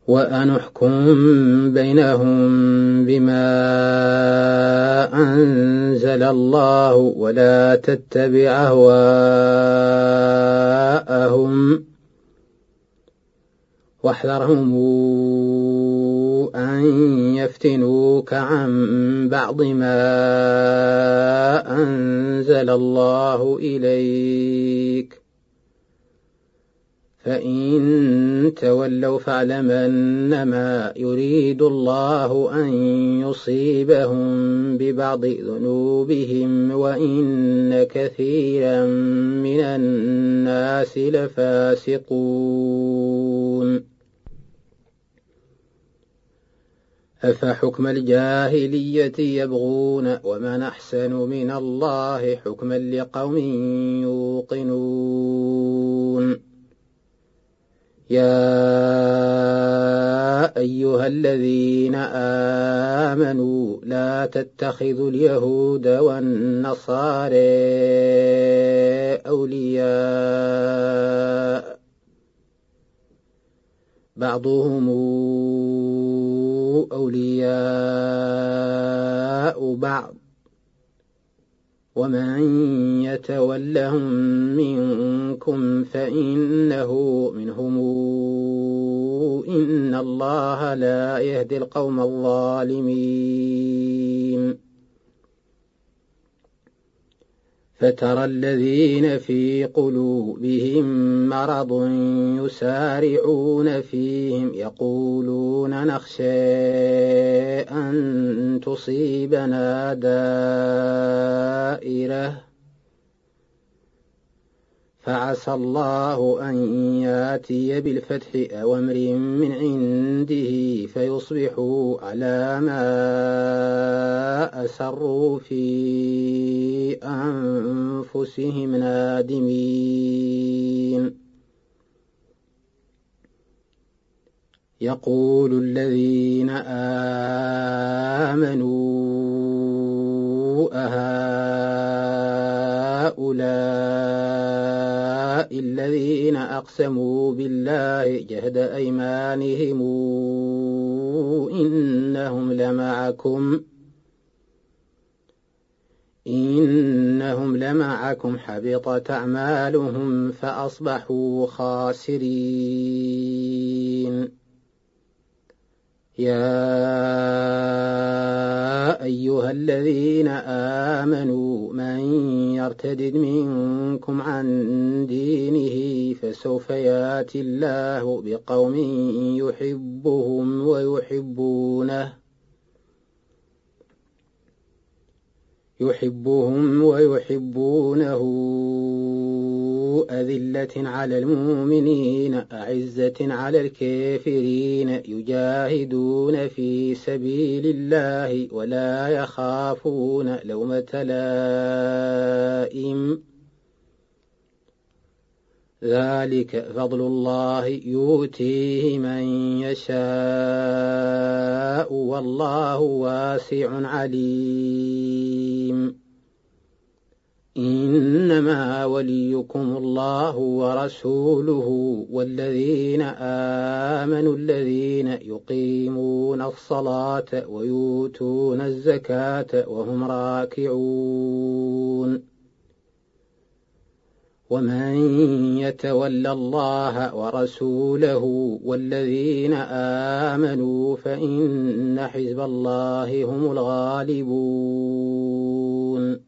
وأن احكم بينهم بما أنزل الله ولا تتبع أهواءهم واحذرهم أن يفتنوك عن بعض ما أنزل الله إليك فإن تولوا فاعلم أنما يريد الله أن يصيبهم ببعض ذنوبهم وإن كثيرا من الناس لفاسقون أفحكم الجاهلية يبغون ومن أحسن من الله حكما لقوم يوقنون يا أيها الذين آمنوا لا تتخذوا اليهود والنصارى أولياء بعضهم أولياء بعض ومن يتولهم منكم فإنه منهم إن الله لا يهدي القوم الظالمين فترى الذين في قلوبهم مرض يسارعون فيهم يقولون نخشى أن تصيبنا دائرة فعسى الله أن ياتي بالفتح أو أمر من عنده فيصبحوا على ما أسروا في أنفسهم نادمين يقول الذين آمنوا أهؤلاء الذين أقسموا بالله جهد أيمانهم إنهم لمعكم حبطت أعمالهم فأصبحوا خاسرين يا أيها الذين آمنوا من يرتد منكم عن دينه فسوف ياتي الله بقوم يحبهم ويحبونه أذلة على المؤمنين أعزة على الكافرين يجاهدون في سبيل الله ولا يخافون لومة لائم ذلك فضل الله يؤتيه من يشاء والله واسع عليم إنما وليكم الله ورسوله والذين آمنوا الذين يقيمون الصلاة ويؤتون الزكاة وهم راكعون ومن يتول الله ورسوله والذين آمنوا فإن حزب الله هم الغالبون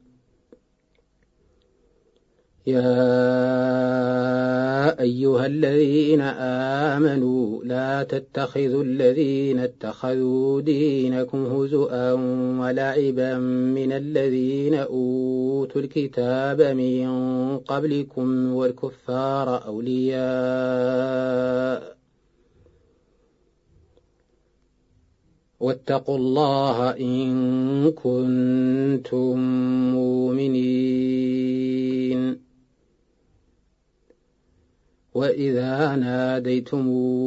يا أيها الذين آمنوا لا تتخذوا الذين اتخذوا دينكم هزؤا ولعبا من الذين أوتوا الكتاب من قبلكم والكفار أولياء واتقوا الله إن كنتم مؤمنين وإذا ناديتم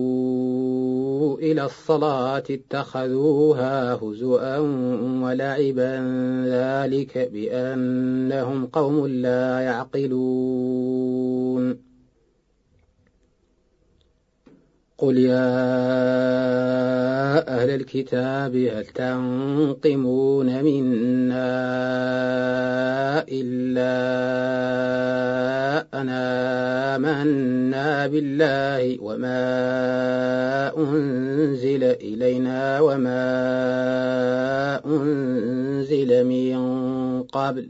إلى الصلاة اتخذوها هزؤا ولعبا ذلك بأنهم قوم لا يعقلون قل يا أهل الكتاب هل تنقمون منا إلا أن آمنا بالله وما أنزل إلينا وما أنزل من قبل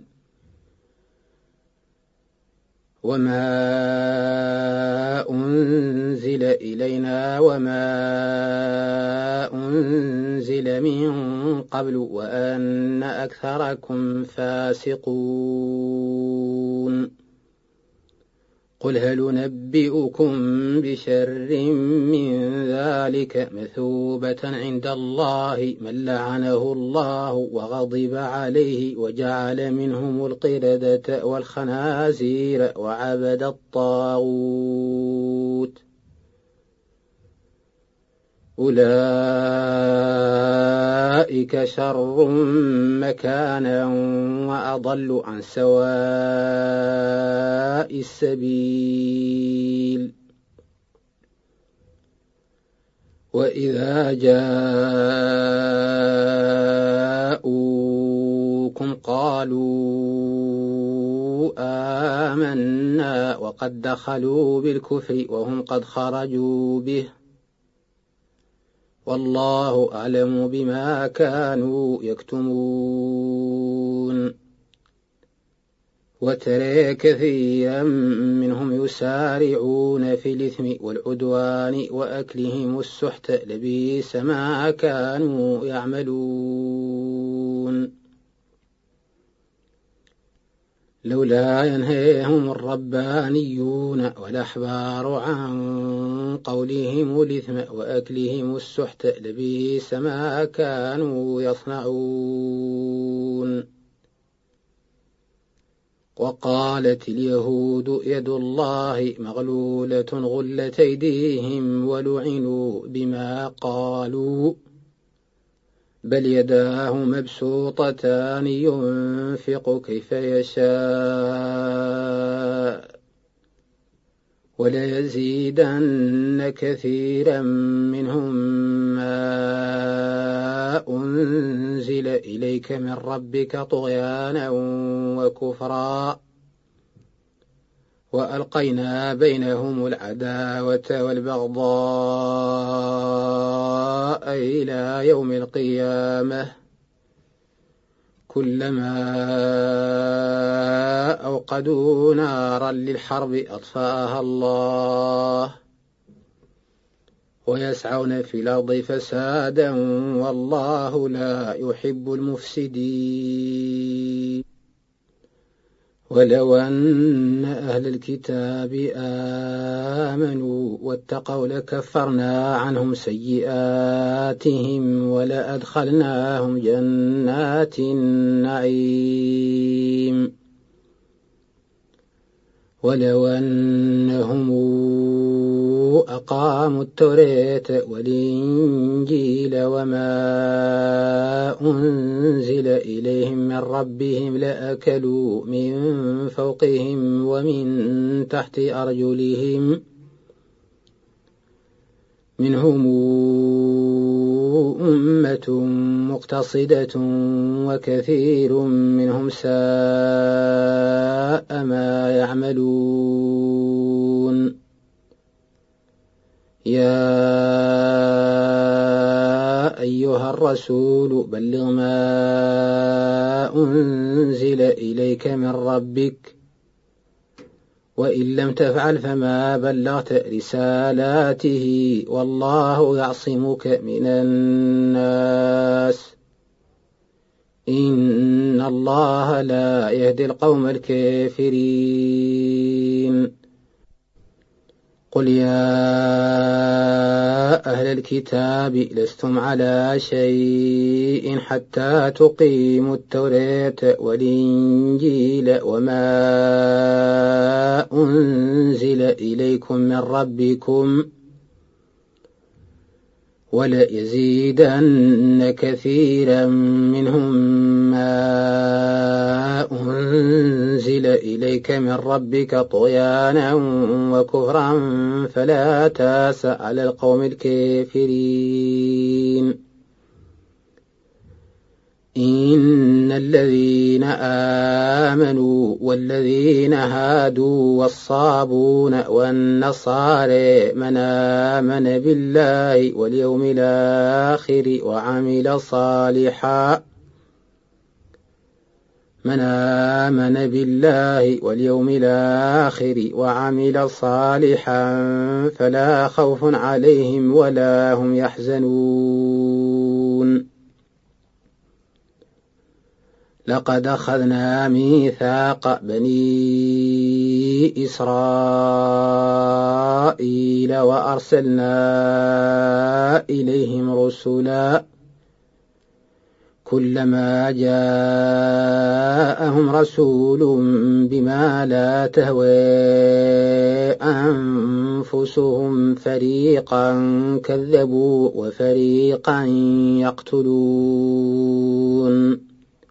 وأن أكثركم فاسقون قل هل ننبئكم بشر من ذلك مثوبة عند الله من لعنه الله وغضب عليه وجعل منهم القردة والخنازير وعبد الطاغوت أولئك شر مكانا وأضل عن سواء السبيل وإذا جاءوكم قالوا آمنا وقد دخلوا بالكفر وهم قد خرجوا به والله أعلم بما كانوا يكتمون وترى كثيرا منهم يسارعون في الإثم والعدوان وأكلهم السحت لبئس ما كانوا يعملون لولا ينهيهم الربانيون والأحبار عن قولهم الإثم وأكلهم السحت لبئس ما كانوا يصنعون وقالت اليهود يد الله مغلولة غلت أيديهم ولعنوا بما قالوا بل يداه مبسوطتان ينفق كيف يشاء وليزيدن كثيرا منهم ما أنزل إليك من ربك طغيانا وكفرا وألقينا بينهم العداوة والبغضاء إلى يوم القيامة كلما أوقدوا نارا للحرب أطفأها الله ويسعون في الأرض فسادا والله لا يحب المفسدين ولو أن أهل الكتاب آمنوا واتقوا لكفرنا عنهم سيئاتهم ولأدخلناهم جنات النعيم ولو أنهم أقاموا التوراة والإنجيل وما أنزل إليهم من ربهم لأكلوا من فوقهم ومن تحت أرجلهم منهم أمة مقتصدة وكثير منهم ساء ما يعملون يا أيها الرسول بلغ ما أنزل إليك من ربك وإن لم تفعل فما بلغت رسالاته والله يعصمك من الناس إن الله لا يهدي القوم الكافرين قل يا أهل الكتاب لستم على شيء حتى تقيموا التوراة والإنجيل وما أنزل إليكم من ربكم وليزيدن كثيرا منهم ما أنزل أنزل إليك من ربك طغيانا وكفرا فلا تاس على القوم الكافرين. إن الذين آمنوا والذين هادوا والصابون والنصارى من آمن بالله واليوم الآخر وعمل صالحا فلا خوف عليهم ولا هم يحزنون. لقد أخذنا ميثاق بني إسرائيل وأرسلنا إليهم رسلا كلما جاءهم رسول بما لا تهوى أنفسهم فريقا كذبوا وفريقا يقتلون.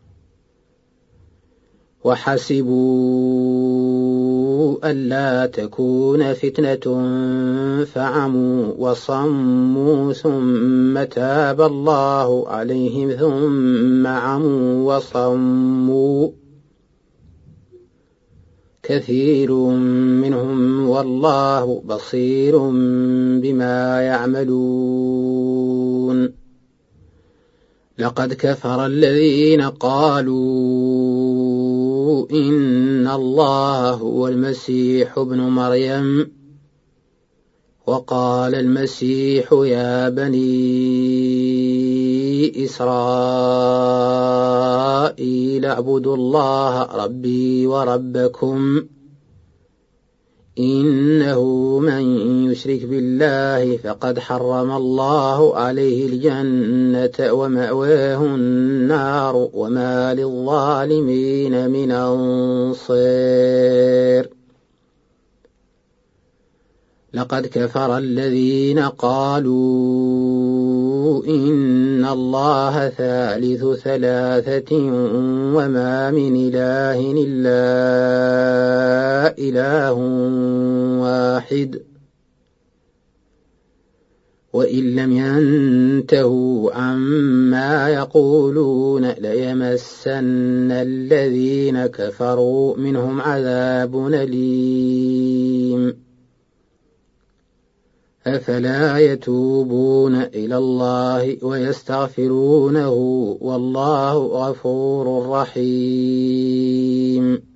وحسبوا ألا تكون فتنة فعموا وصموا ثم تاب الله عليهم ثم عموا وصموا كثير منهم والله بصير بما يعملون. لقد كفر الذين قالوا إن الله هو المسيح ابن مريم وقال المسيح يا بني إسرائيل اعبدوا الله ربي وربكم إنه من يشرك بالله فقد حرم الله عليه الجنة ومأواه النار وما للظالمين من أنصير. لقد كفر الذين قالوا إن الله ثالث ثلاثة وما من إله إلا إله واحد وإن لم ينتهوا عما يقولون ليمسن الذين كفروا منهم عذاب أليم. أفلا يتوبون إلى الله ويستغفرونه والله غفور رحيم.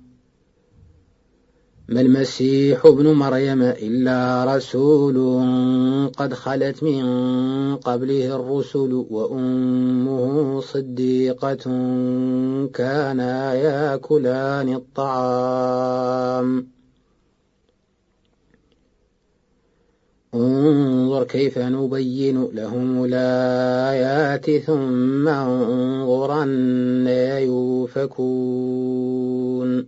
ما المسيح ابن مريم إلا رسول قد خلت من قبله الرسل وأمه صديقة كانا يأكلان الطعام. انظر كيف نبين لهم الآيات ثم انظر أنى يؤفكون.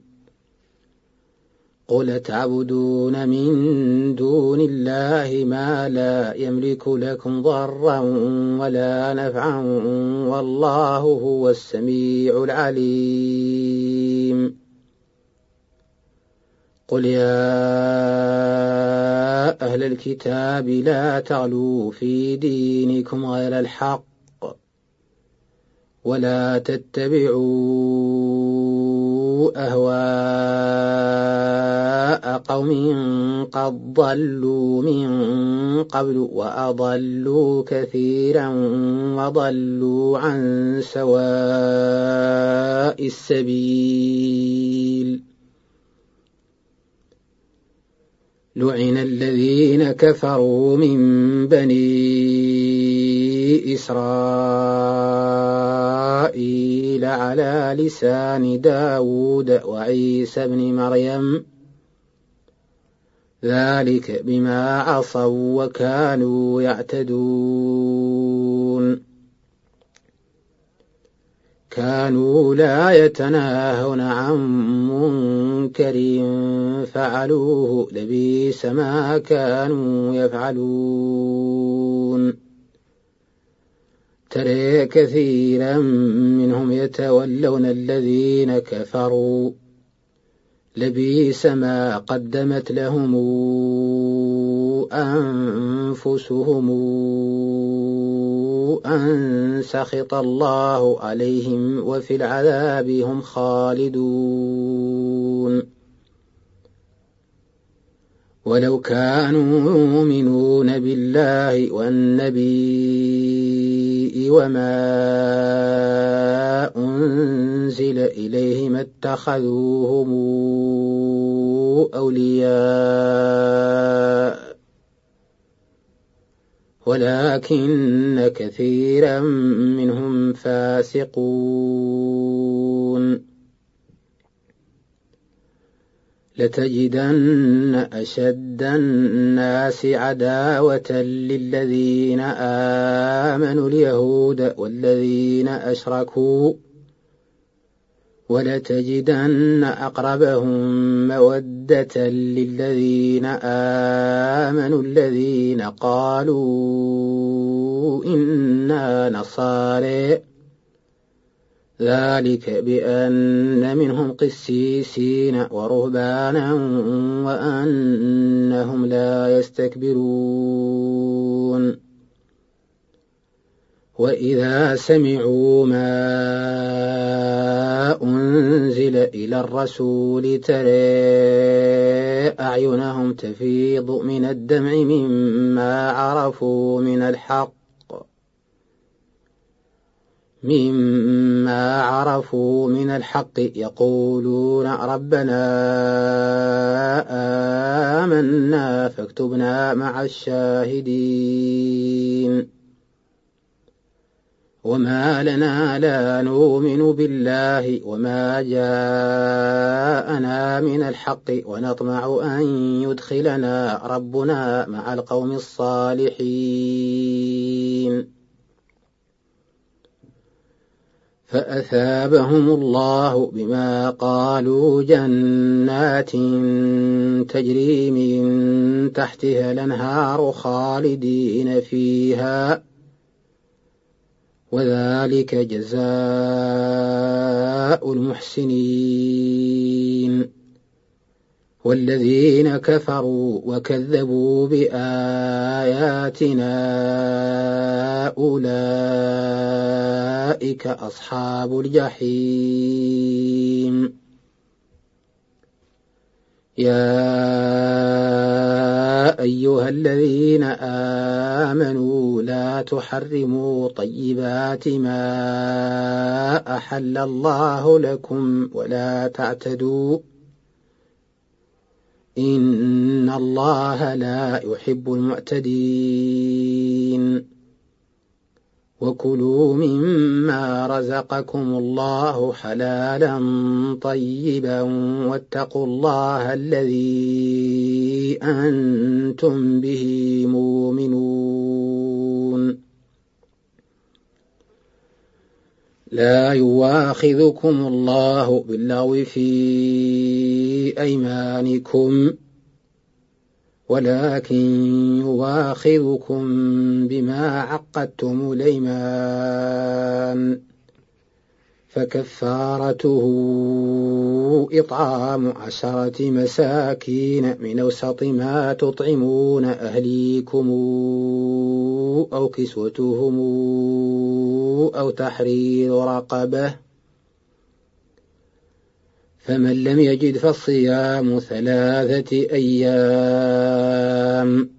قل تعبدون من دون الله ما لا يملك لكم ضرا ولا نفعا والله هو السميع العليم. قل يا أهل الكتاب لا تغلوا في دينكم غير الحق ولا تتبعوا أهواء قوم قد ضلوا من قبل وأضلوا كثيرا وضلوا عن سواء السبيل. لعن الذين كفروا من بني إسرائيل على لسان داود وعيسى بن مريم ذلك بما عصوا وكانوا يعتدون. كانوا لا يتناهون عن منكر فعلوه لبئس ما كانوا يفعلون. ترى كثيرا منهم يتولون الذين كفروا لبئس ما قدمت لهم أنفسهم أن سخط الله عليهم وفي العذاب هم خالدون ولو كانوا يؤمنون بالله والنبي وما أنزل إليهم اتخذوهم أولياء ولكن كثيرا منهم فاسقون لتجدن أشد الناس عداوة للذين آمنوا اليهود والذين أشركوا ولتجدن أقربهم مودة للذين آمنوا الذين قالوا إنا نصارى ذلك بأن منهم قسيسين ورهبانا وأنهم لا يستكبرون وإذا سمعوا ما أنزل إلى الرسول ترى أعينهم تفيض من الدمع مما عرفوا من الحق يقولون ربنا آمنا فاكتبنا مع الشاهدين وما لنا لا نؤمن بالله وما جاءنا من الحق ونطمع أن يدخلنا ربنا مع القوم الصالحين فأثابهم الله بما قالوا جنات تجري من تحتها الأنهار خالدين فيها وذلك جزاء المحسنين والذين كفروا وكذبوا بآياتنا أولئك أصحاب الجحيم يا أيها الذين آمنوا لا تحرموا طيبات ما أحل الله لكم ولا تعتدوا إن الله لا يحب المعتدين وكلوا مما رزقكم الله حلالا طيبا واتقوا الله الذي أنتم به مؤمنون لا يواخذكم الله باللغو في أيمانكم ولكن يواخذكم بما عقدتم الأيمان فكفارته إطعام 10 مساكين من أوسط ما تطعمون أهليكم أو كسوتهم أو تحرير رقبة فمن لم يجد فالصيام 3 أيام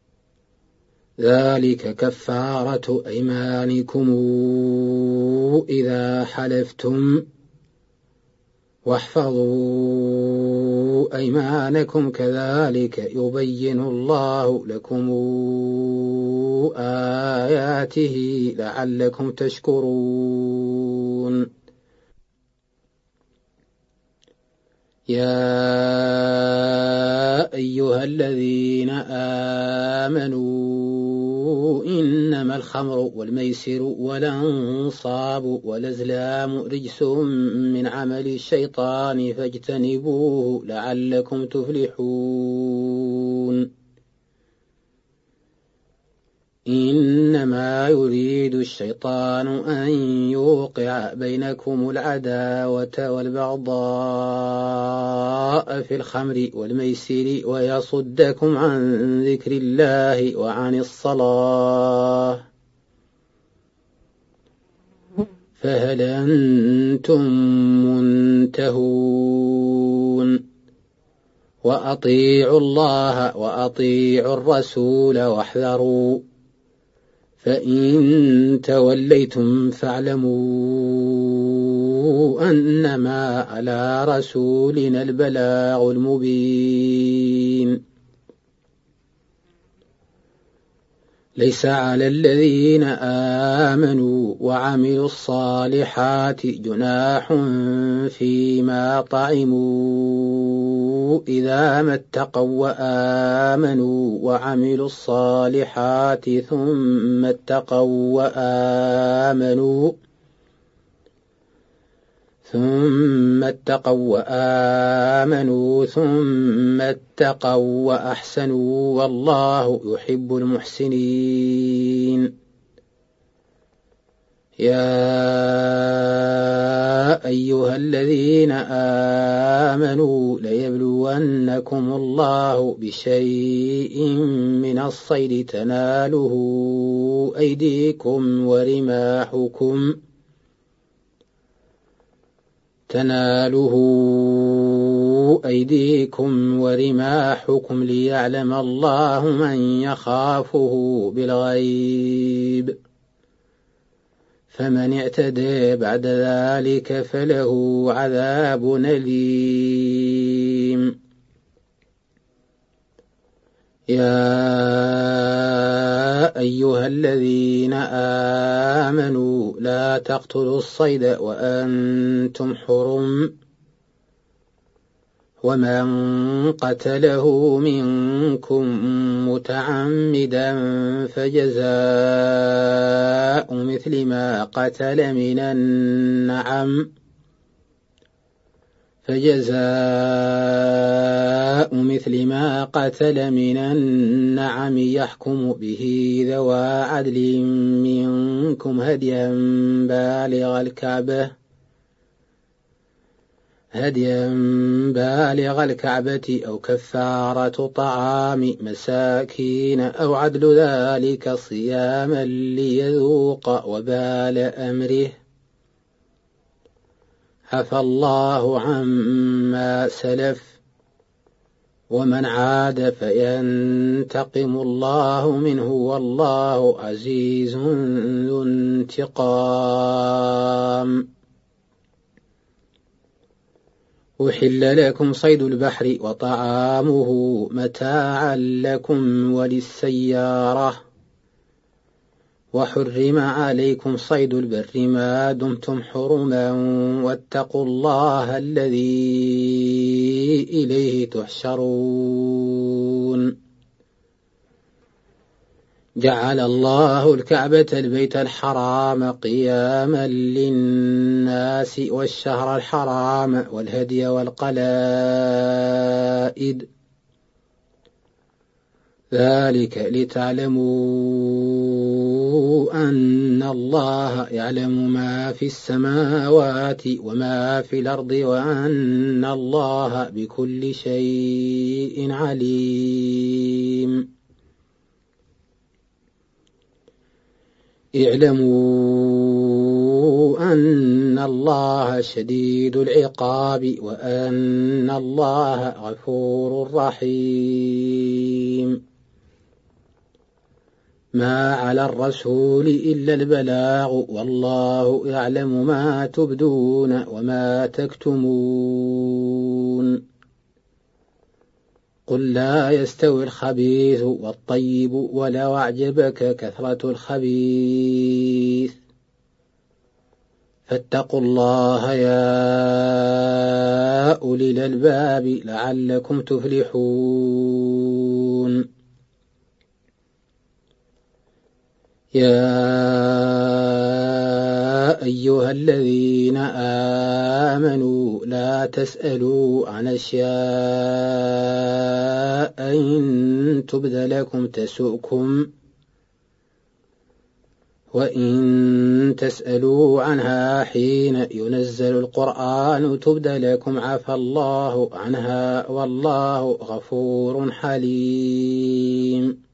ذلك كفارة أيمانكم إذا حلفتم واحفظوا أيمانكم كذلك يبين الله لكم آياته لعلكم تشكرون يا أيها الذين آمنوا إنما الخمر والميسر والأنصاب والأزلام رجس من عمل الشيطان فاجتنبوه لعلكم تفلحون إنما يريد الشيطان أن يوقع بينكم العداوة والبغضاء في الخمر والميسر ويصدكم عن ذكر الله وعن الصلاة فهل أنتم منتهون وأطيعوا الله وأطيعوا الرسول واحذروا فإن توليتم فاعلموا أنما على رسولنا البلاغ المبين ليس على الذين آمنوا وعملوا الصالحات جناح فيما طعموا إذا ما اتقوا وآمنوا وعملوا الصالحات ثم اتقوا وآمنوا ثم اتقوا وأحسنوا والله يحب المحسنين يا أيها الذين آمنوا ليبلونكم الله بشيء من الصيد تناله أيديكم ورماحكم ليعلم الله من يخافه بالغيب فمن اعتدى بعد ذلك فله عذاب أليم يا أيها الذين آمنوا لا تقتلوا الصيد وأنتم حرم ومن قتله منكم متعمدا فجزاء مثل ما قتل من النعم يحكم به ذوى عدل منكم هديا بالغ الكعبة أو كفارة طعام مساكين أو عدل ذلك صياما ليذوق وبال أمره عفى الله عما سلف ومن عاد فينتقم الله منه والله عزيز ذو انتقام أحل لكم صيد البحر وطعامه متاعا لكم وللسيارة وحرم عليكم صيد البر ما دمتم حرما واتقوا الله الذي إليه تحشرون جعل الله الكعبة البيت الحرام قياما للناس والشهر الحرام والهدي والقلائد ذلك لتعلموا أن الله يعلم ما في السماوات وما في الأرض وأن الله بكل شيء عليم اعلموا أن الله شديد العقاب وأن الله غفور رحيم ما على الرسول إلا البلاغ والله يعلم ما تبدون وما تكتمون قل لا يستوي الخبيث والطيب ولو أعجبك كثرة الخبيث فاتقوا الله يا أولي الألباب لعلكم تفلحون يا أيها الذين آمنوا لا تسألوا عن أشياء إن تبد لكم تسؤكم وإن تسألوا عنها حين ينزل القرآن تبد لكم عفى الله عنها والله غفور حليم.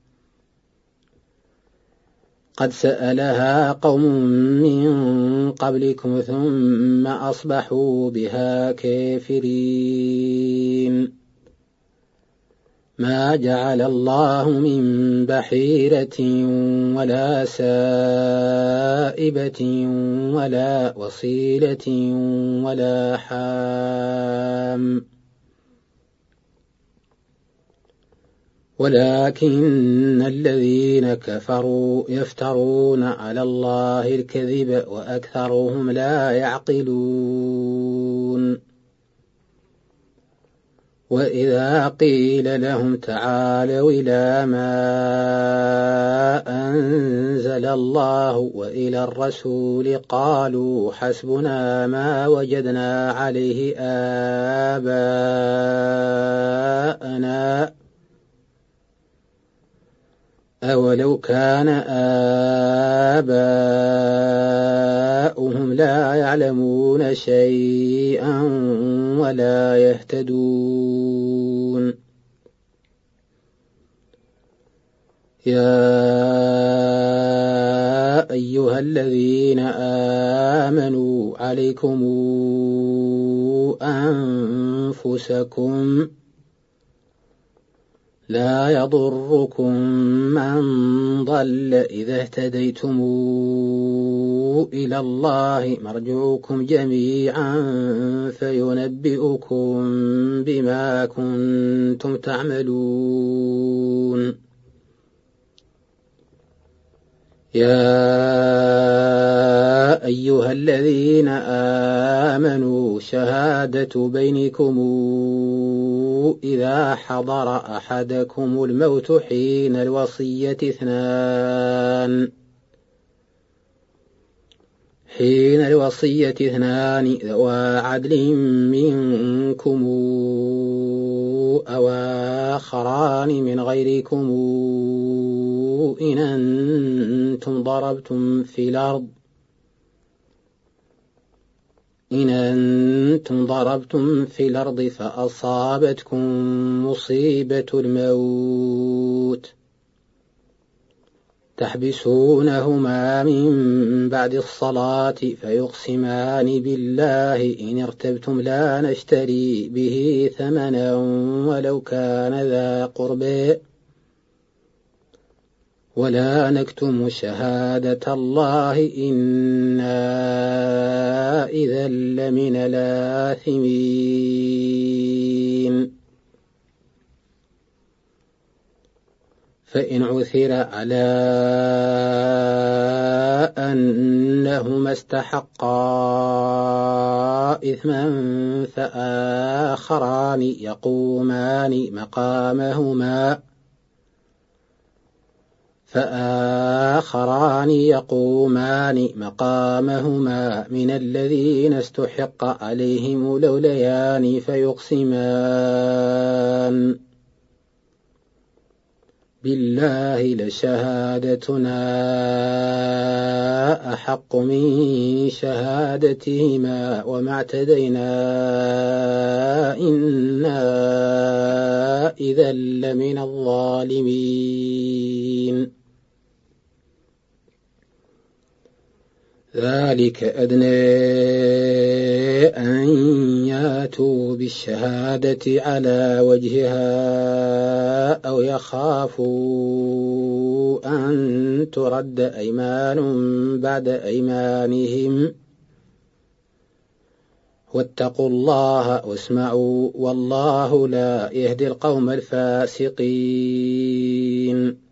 قد سألها قوم من قبلكم ثم أصبحوا بها كافرين. ما جعل الله من بحيرة ولا سائبة ولا وصيلة ولا حام ولكن الذين كفروا يفترون على الله الكذب وأكثرهم لا يعقلون. وإذا قيل لهم تعالوا إلى ما أنزل الله وإلى الرسول قالوا حسبنا ما وجدنا عليه آباءنا أولو كان آباؤهم لا يعلمون شيئا ولا يهتدون. يا أيها الذين آمنوا عليكم أنفسكم لا يضركم من ضل إذا اهتديتم إلى الله مرجعكم جميعا فينبئكم بما كنتم تعملون. يا أيها الذين آمنوا شهادة بينكم إذا حضر أحدكم الموت حين الوصية اثنان ذوى عدل منكم أو آخران من غيركم إن أنتم ضربتم في الأرض فأصابتكم مصيبة الموت تحبسونهما من بعد الصلاة فيقسمان بالله إن ارتبتم لا نشتري به ثمنا ولو كان ذا قربى ولا نكتم شهادة الله إنا إذا لمن الآثمين. فإن عثر على أنهما استحقا إثما فآخران يقومان مقامهما من الذين استحق عليهم الأوليان فيقسمان بالله لشهادتنا أحق من شهادتهما وما اعتدينا إنا إذا لمن الظالمين. ذلك أدنى أن ياتوا بالشهادة على وجهها أو يخافوا أن ترد أيمان بعد أيمانهم واتقوا الله واسمعوا والله لا يهدي القوم الفاسقين.